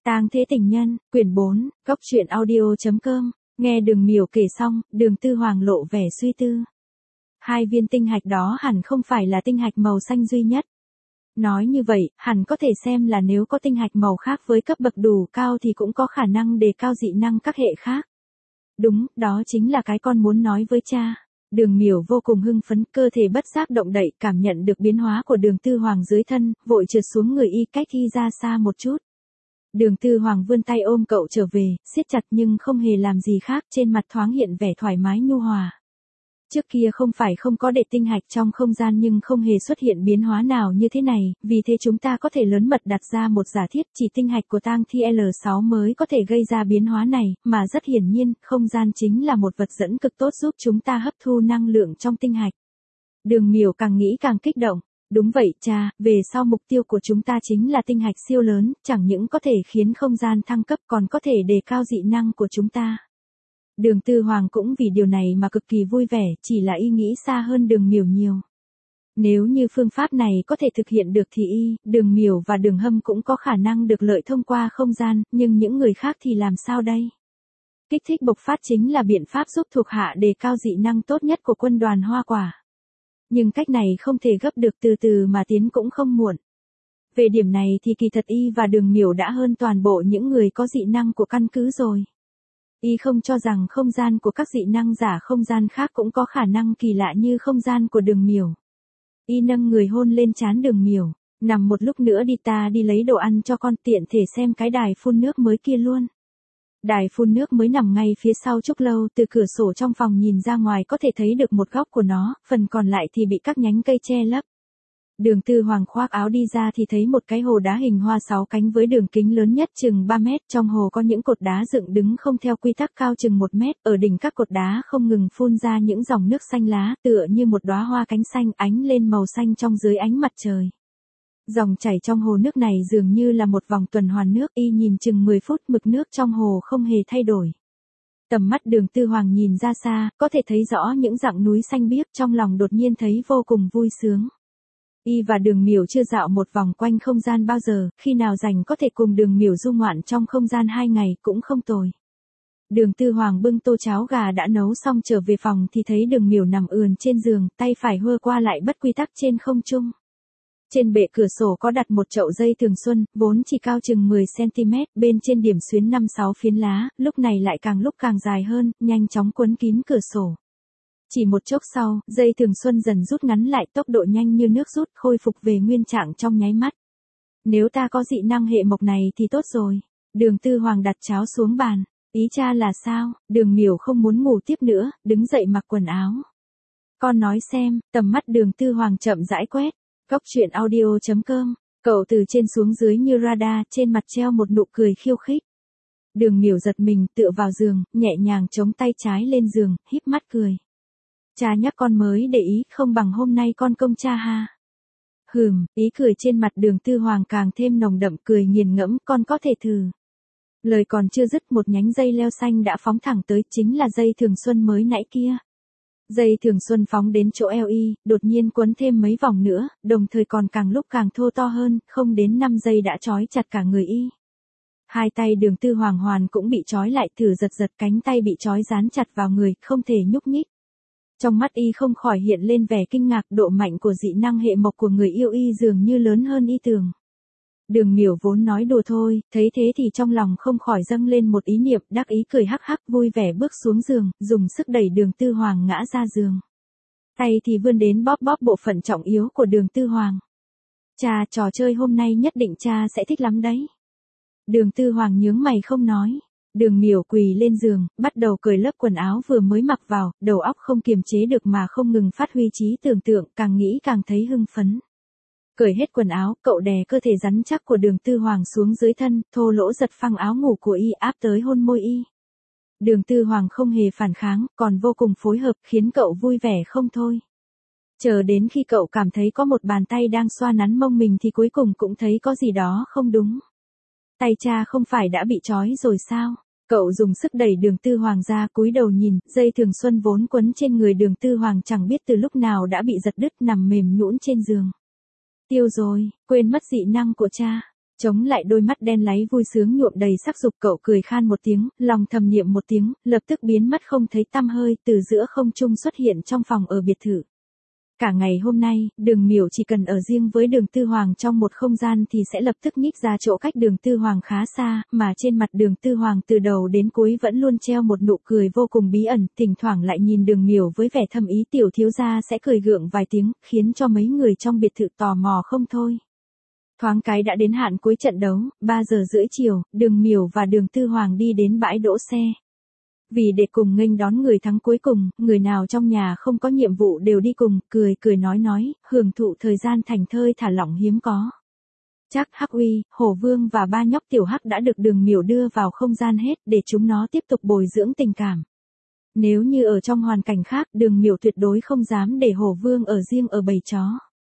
Tang Thế Tình Nhân, quyển 4, góc truyện audio.com, nghe Đường Miểu kể xong, Đường Tư Hoàng lộ vẻ suy tư. Hai viên tinh hạch đó hẳn không phải là tinh hạch màu xanh duy nhất. Nói như vậy, hẳn có thể xem là nếu có tinh hạch màu khác với cấp bậc đủ cao thì cũng có khả năng đề cao dị năng các hệ khác. Đúng, đó chính là cái con muốn nói với cha. Đường Miểu vô cùng hưng phấn, cơ thể bất giác động đậy, cảm nhận được biến hóa của Đường Tư Hoàng dưới thân, vội trượt xuống người y cách y ra xa một chút. Đường Tư Hoàng vươn tay ôm cậu trở về, siết chặt nhưng không hề làm gì khác, trên mặt thoáng hiện vẻ thoải mái nhu hòa. Trước kia không phải không có để tinh hạch trong không gian nhưng không hề xuất hiện biến hóa nào như thế này, vì thế chúng ta có thể lớn mật đặt ra một giả thiết chỉ tinh hạch của tang thi L6 mới có thể gây ra biến hóa này, mà rất hiển nhiên, không gian chính là một vật dẫn cực tốt giúp chúng ta hấp thu năng lượng trong tinh hạch. Đường Miểu càng nghĩ càng kích động. Đúng vậy cha, về sau mục tiêu của chúng ta chính là tinh hạch siêu lớn, chẳng những có thể khiến không gian thăng cấp còn có thể đề cao dị năng của chúng ta. Đường Tư Hoàng cũng vì điều này mà cực kỳ vui vẻ, chỉ là y nghĩ xa hơn Đường Miểu nhiều. Nếu như phương pháp này có thể thực hiện được thì y, Đường Miểu và Đường Hâm cũng có khả năng được lợi thông qua không gian, nhưng những người khác thì làm sao đây? Kích thích bộc phát chính là biện pháp giúp thuộc hạ đề cao dị năng tốt nhất của quân đoàn Hoa Quả. Nhưng cách này không thể gấp được, từ từ mà tiến cũng không muộn. Về điểm này thì kỳ thật y và Đường Miểu đã hơn toàn bộ những người có dị năng của căn cứ rồi. Y không cho rằng không gian của các dị năng giả không gian khác cũng có khả năng kỳ lạ như không gian của Đường Miểu. Y nâng người hôn lên trán Đường Miểu, nằm một lúc nữa đi, ta đi lấy đồ ăn cho con, tiện thể xem cái đài phun nước mới kia luôn. Đài phun nước mới nằm ngay phía sau Trúc Lâu, từ cửa sổ trong phòng nhìn ra ngoài có thể thấy được một góc của nó, phần còn lại thì bị các nhánh cây che lấp. Đường Tư Hoàng khoác áo đi ra thì thấy một cái hồ đá hình hoa 6 cánh với đường kính lớn nhất chừng 3 mét, trong hồ có những cột đá dựng đứng không theo quy tắc cao chừng 1 mét, ở đỉnh các cột đá không ngừng phun ra những dòng nước xanh lá, tựa như một đóa hoa cánh xanh ánh lên màu xanh trong dưới ánh mặt trời. Dòng chảy trong hồ nước này dường như là một vòng tuần hoàn nước, y nhìn chừng 10 phút mực nước trong hồ không hề thay đổi. Tầm mắt Đường Tư Hoàng nhìn ra xa, có thể thấy rõ những dặng núi xanh biếc, trong lòng đột nhiên thấy vô cùng vui sướng. Y và Đường Miểu chưa dạo một vòng quanh không gian bao giờ, khi nào rảnh có thể cùng Đường Miểu du ngoạn trong không gian 2 ngày cũng không tồi. Đường Tư Hoàng bưng tô cháo gà đã nấu xong trở về phòng thì thấy Đường Miểu nằm ườn trên giường, tay phải hơ qua lại bất quy tắc trên không trung. Trên bệ cửa sổ có đặt một chậu dây thường xuân, vốn chỉ cao chừng 10 cm, bên trên điểm xuyến 5-6 phiến lá, lúc này lại càng lúc càng dài hơn, nhanh chóng quấn kín cửa sổ. Chỉ một chốc sau, dây thường xuân dần rút ngắn lại, tốc độ nhanh như nước rút, khôi phục về nguyên trạng trong nháy mắt. Nếu ta có dị năng hệ mộc này thì tốt rồi. Đường Tư Hoàng đặt cháo xuống bàn. Ý cha là sao? Đường Miểu không muốn ngủ tiếp nữa, đứng dậy mặc quần áo. Con nói xem, tầm mắt Đường Tư Hoàng chậm rãi quét. Góc truyện audio.com, cậu từ trên xuống dưới như radar, trên mặt treo một nụ cười khiêu khích. Đường Miểu giật mình, tựa vào giường, nhẹ nhàng chống tay trái lên giường, híp mắt cười. Cha nhắc con mới để ý, không bằng hôm nay con công cha ha. Ý cười trên mặt Đường Tư Hoàng càng thêm nồng đậm, cười nghiền ngẫm, con có thể thử. Lời còn chưa dứt, một nhánh dây leo xanh đã phóng thẳng tới, chính là dây thường xuân mới nãy kia. Dây thường xuân phóng đến chỗ eo y, đột nhiên quấn thêm mấy vòng nữa, đồng thời còn càng lúc càng thô to hơn, không đến 5 giây đã trói chặt cả người y. Hai tay Đường Tư Hoàng hoàn cũng bị trói lại, thử giật cánh tay bị trói dán chặt vào người, không thể nhúc nhích. Trong mắt y không khỏi hiện lên vẻ kinh ngạc, độ mạnh của dị năng hệ mộc của người yêu y dường như lớn hơn y tưởng. Đường Miểu vốn nói đùa thôi, thấy thế thì trong lòng không khỏi dâng lên một ý niệm, đắc ý cười hắc hắc, vui vẻ bước xuống giường, dùng sức đẩy Đường Tư Hoàng ngã ra giường. Tay thì vươn đến bóp bộ phận trọng yếu của Đường Tư Hoàng. Cha, trò chơi hôm nay nhất định cha sẽ thích lắm đấy. Đường Tư Hoàng nhướng mày không nói. Đường Miểu quỳ lên giường, bắt đầu cởi lớp quần áo vừa mới mặc vào, đầu óc không kiềm chế được mà không ngừng phát huy trí tưởng tượng, càng nghĩ càng thấy hưng phấn. Cởi hết quần áo, cậu đè cơ thể rắn chắc của Đường Tư Hoàng xuống dưới thân, thô lỗ giật phăng áo ngủ của y, áp tới hôn môi y. Đường Tư Hoàng không hề phản kháng, còn vô cùng phối hợp, khiến cậu vui vẻ không thôi. Chờ đến khi cậu cảm thấy có một bàn tay đang xoa nắn mông mình thì cuối cùng cũng thấy có gì đó không đúng. Tay cha không phải đã bị trói rồi sao? Cậu dùng sức đẩy Đường Tư Hoàng ra, cúi đầu nhìn, dây thường xuân vốn quấn trên người Đường Tư Hoàng chẳng biết từ lúc nào đã bị giật đứt, nằm mềm nhũn trên giường. Tiêu rồi, quên mất dị năng của cha. Chống lại đôi mắt đen láy vui sướng nhuộm đầy sắc dục, cậu cười khan một tiếng, lòng thầm niệm một tiếng, lập tức biến mất không thấy tăm hơi, từ giữa không trung xuất hiện trong phòng ở biệt thự. Cả ngày hôm nay, Đường Miểu chỉ cần ở riêng với Đường Tư Hoàng trong một không gian thì sẽ lập tức nhích ra chỗ cách Đường Tư Hoàng khá xa, mà trên mặt Đường Tư Hoàng từ đầu đến cuối vẫn luôn treo một nụ cười vô cùng bí ẩn, thỉnh thoảng lại nhìn Đường Miểu với vẻ thâm ý, tiểu thiếu gia sẽ cười gượng vài tiếng, khiến cho mấy người trong biệt thự tò mò không thôi. Thoáng cái đã đến hạn cuối trận đấu, 3 giờ rưỡi chiều, Đường Miểu và Đường Tư Hoàng đi đến bãi đỗ xe. Vì để cùng nghênh đón người thắng cuối cùng, người nào trong nhà không có nhiệm vụ đều đi cùng, cười nói, hưởng thụ thời gian thảnh thơi thả lỏng hiếm có. Chắc Hắc Uy, Hổ Vương và ba nhóc tiểu Hắc đã được Đường Miểu đưa vào không gian hết để chúng nó tiếp tục bồi dưỡng tình cảm. Nếu như ở trong hoàn cảnh khác, Đường Miểu tuyệt đối không dám để Hổ Vương ở riêng ở bầy chó.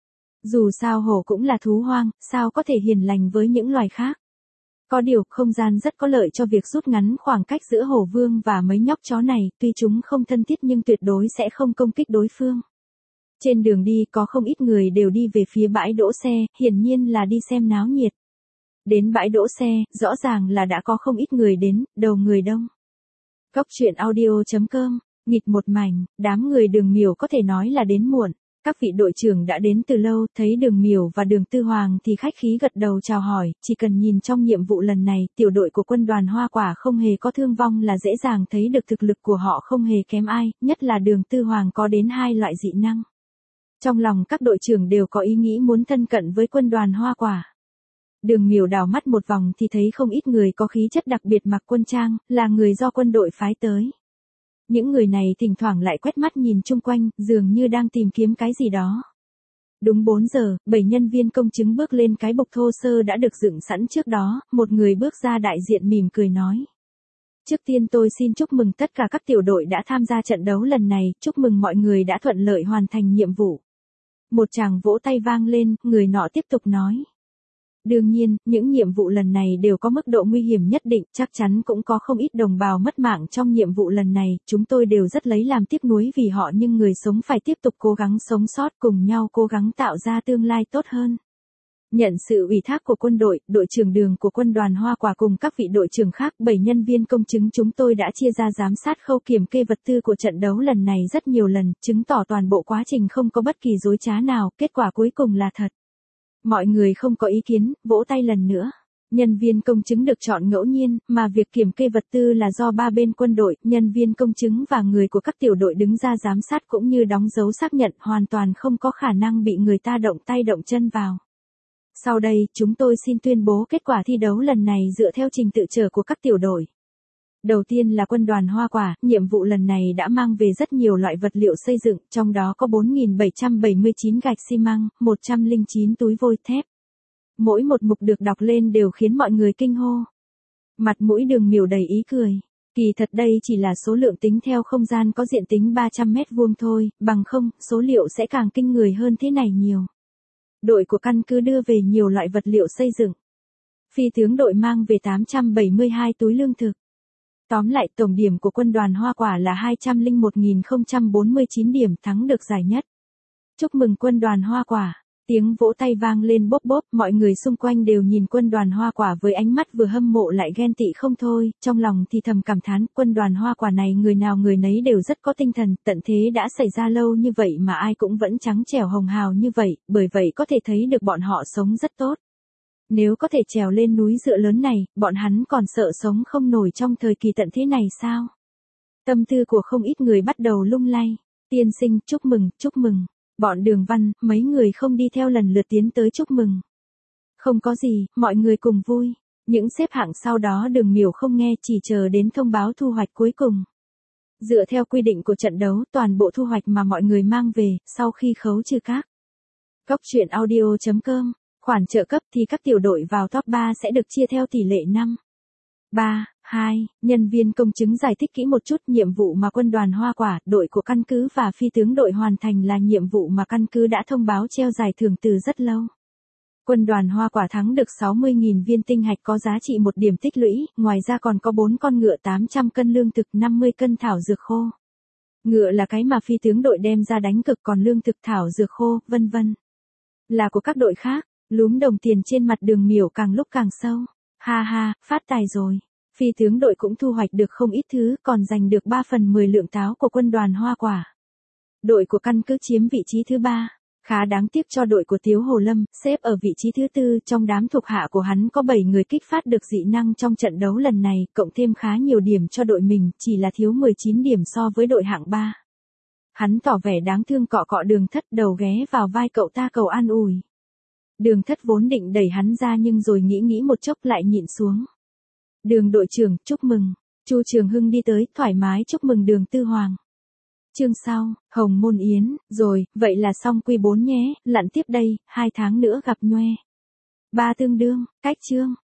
Dù sao hổ cũng là thú hoang, sao có thể hiền lành với những loài khác. Có điều, không gian rất có lợi cho việc rút ngắn khoảng cách giữa Hổ Vương và mấy nhóc chó này, tuy chúng không thân thiết nhưng tuyệt đối sẽ không công kích đối phương. Trên đường đi có không ít người đều đi về phía bãi đỗ xe, hiển nhiên là đi xem náo nhiệt. Đến bãi đỗ xe, rõ ràng là đã có không ít người đến, đầu người đông. Góc truyện audio.com, nghịch một mảnh, đám người Đường Miểu có thể nói là đến muộn. Các vị đội trưởng đã đến từ lâu, thấy Đường Miểu và Đường Tư Hoàng thì khách khí gật đầu chào hỏi, chỉ cần nhìn trong nhiệm vụ lần này, tiểu đội của quân đoàn Hoa Quả không hề có thương vong là dễ dàng thấy được thực lực của họ không hề kém ai, nhất là Đường Tư Hoàng có đến 2 loại dị năng. Trong lòng các đội trưởng đều có ý nghĩ muốn thân cận với quân đoàn Hoa Quả. Đường Miểu đảo mắt một vòng thì thấy không ít người có khí chất đặc biệt mặc quân trang, là người do quân đội phái tới. Những người này thỉnh thoảng lại quét mắt nhìn chung quanh, dường như đang tìm kiếm cái gì đó. Đúng 4 giờ, 7 nhân viên công chứng bước lên cái bục thô sơ đã được dựng sẵn trước đó, một người bước ra đại diện mỉm cười nói. Trước tiên tôi xin chúc mừng tất cả các tiểu đội đã tham gia trận đấu lần này, chúc mừng mọi người đã thuận lợi hoàn thành nhiệm vụ. Một tràng vỗ tay vang lên, người nọ tiếp tục nói. Đương nhiên, những nhiệm vụ lần này đều có mức độ nguy hiểm nhất định, chắc chắn cũng có không ít đồng bào mất mạng trong nhiệm vụ lần này, chúng tôi đều rất lấy làm tiếc nuối vì họ nhưng người sống phải tiếp tục cố gắng sống sót cùng nhau cố gắng tạo ra tương lai tốt hơn. Nhận sự ủy thác của quân đội, đội trưởng Đường của quân đoàn Hoa Quả cùng các vị đội trưởng khác, 7 nhân viên công chứng chúng tôi đã chia ra giám sát khâu kiểm kê vật tư của trận đấu lần này rất nhiều lần, chứng tỏ toàn bộ quá trình không có bất kỳ dối trá nào, kết quả cuối cùng là thật. Mọi người không có ý kiến, vỗ tay lần nữa. Nhân viên công chứng được chọn ngẫu nhiên, mà việc kiểm kê vật tư là do 3 bên quân đội, nhân viên công chứng và người của các tiểu đội đứng ra giám sát cũng như đóng dấu xác nhận hoàn toàn không có khả năng bị người ta động tay động chân vào. Sau đây, chúng tôi xin tuyên bố kết quả thi đấu lần này dựa theo trình tự trở của các tiểu đội. Đầu tiên là quân đoàn Hoa Quả, nhiệm vụ lần này đã mang về rất nhiều loại vật liệu xây dựng, trong đó có 4.779 gạch xi măng, 109 túi vôi thép. Mỗi một mục được đọc lên đều khiến mọi người kinh hô. Mặt mũi Đường Miểu đầy ý cười. Kỳ thật đây chỉ là số lượng tính theo không gian có diện tính 300 mét vuông thôi, bằng không, số liệu sẽ càng kinh người hơn thế này nhiều. Đội của căn cứ đưa về nhiều loại vật liệu xây dựng. Phi tướng đội mang về 872 túi lương thực. Tóm lại, tổng điểm của quân đoàn Hoa Quả là 201.049 điểm, thắng được giải nhất. Chúc mừng quân đoàn Hoa Quả. Tiếng vỗ tay vang lên bốp bốp, mọi người xung quanh đều nhìn quân đoàn Hoa Quả với ánh mắt vừa hâm mộ lại ghen tị không thôi, trong lòng thì thầm cảm thán, quân đoàn Hoa Quả này người nào người nấy đều rất có tinh thần, tận thế đã xảy ra lâu như vậy mà ai cũng vẫn trắng trẻo hồng hào như vậy, bởi vậy có thể thấy được bọn họ sống rất tốt. Nếu có thể trèo lên núi dựa lớn này, bọn hắn còn sợ sống không nổi trong thời kỳ tận thế này sao? Tâm tư của không ít người bắt đầu lung lay. Tiên sinh, chúc mừng, chúc mừng. Bọn Đường Văn, mấy người không đi theo lần lượt tiến tới chúc mừng. Không có gì, mọi người cùng vui. Những xếp hạng sau đó Đường Miểu không nghe, chỉ chờ đến thông báo thu hoạch cuối cùng. Dựa theo quy định của trận đấu, toàn bộ thu hoạch mà mọi người mang về, sau khi khấu trừ các. Góc truyện audio.com, khoản trợ cấp thì các tiểu đội vào top 3 sẽ được chia theo tỷ lệ 5. 3, 2, nhân viên công chứng giải thích kỹ một chút nhiệm vụ mà quân đoàn Hoa Quả, đội của căn cứ và phi tướng đội hoàn thành là nhiệm vụ mà căn cứ đã thông báo treo giải thưởng từ rất lâu. Quân đoàn Hoa Quả thắng được 60.000 viên tinh hạch có giá trị 1 điểm tích lũy, ngoài ra còn có 4 con ngựa 800 cân lương thực 50 cân thảo dược khô. Ngựa là cái mà phi tướng đội đem ra đánh cực còn lương thực thảo dược khô, vân vân. Là của các đội khác. Lúm đồng tiền trên mặt Đường Miểu càng lúc càng sâu. Ha ha, phát tài rồi. Phi tướng đội cũng thu hoạch được không ít thứ, còn giành được 3/10 lượng táo của quân đoàn Hoa Quả. Đội của căn cứ chiếm vị trí thứ 3. Khá đáng tiếc cho đội của Tiếu Hồ Lâm, xếp ở vị trí thứ 4, trong đám thuộc hạ của hắn có 7 người kích phát được dị năng trong trận đấu lần này, cộng thêm khá nhiều điểm cho đội mình, chỉ là thiếu 19 điểm so với đội hạng 3. Hắn tỏ vẻ đáng thương cọ cọ Đường Thất, đầu ghé vào vai cậu ta cầu an ủi. Đường Thất vốn định đẩy hắn ra nhưng rồi nghĩ một chốc lại nhịn xuống. Đường đội trưởng, chúc mừng. Chu Trường Hưng đi tới, thoải mái chúc mừng Đường Tư Hoàng. Chương sau, Hồng Môn Yến, rồi, vậy là xong quy 4 nhé, lặn tiếp đây, 2 tháng nữa gặp nhoe. 3 tương đương, cách chương.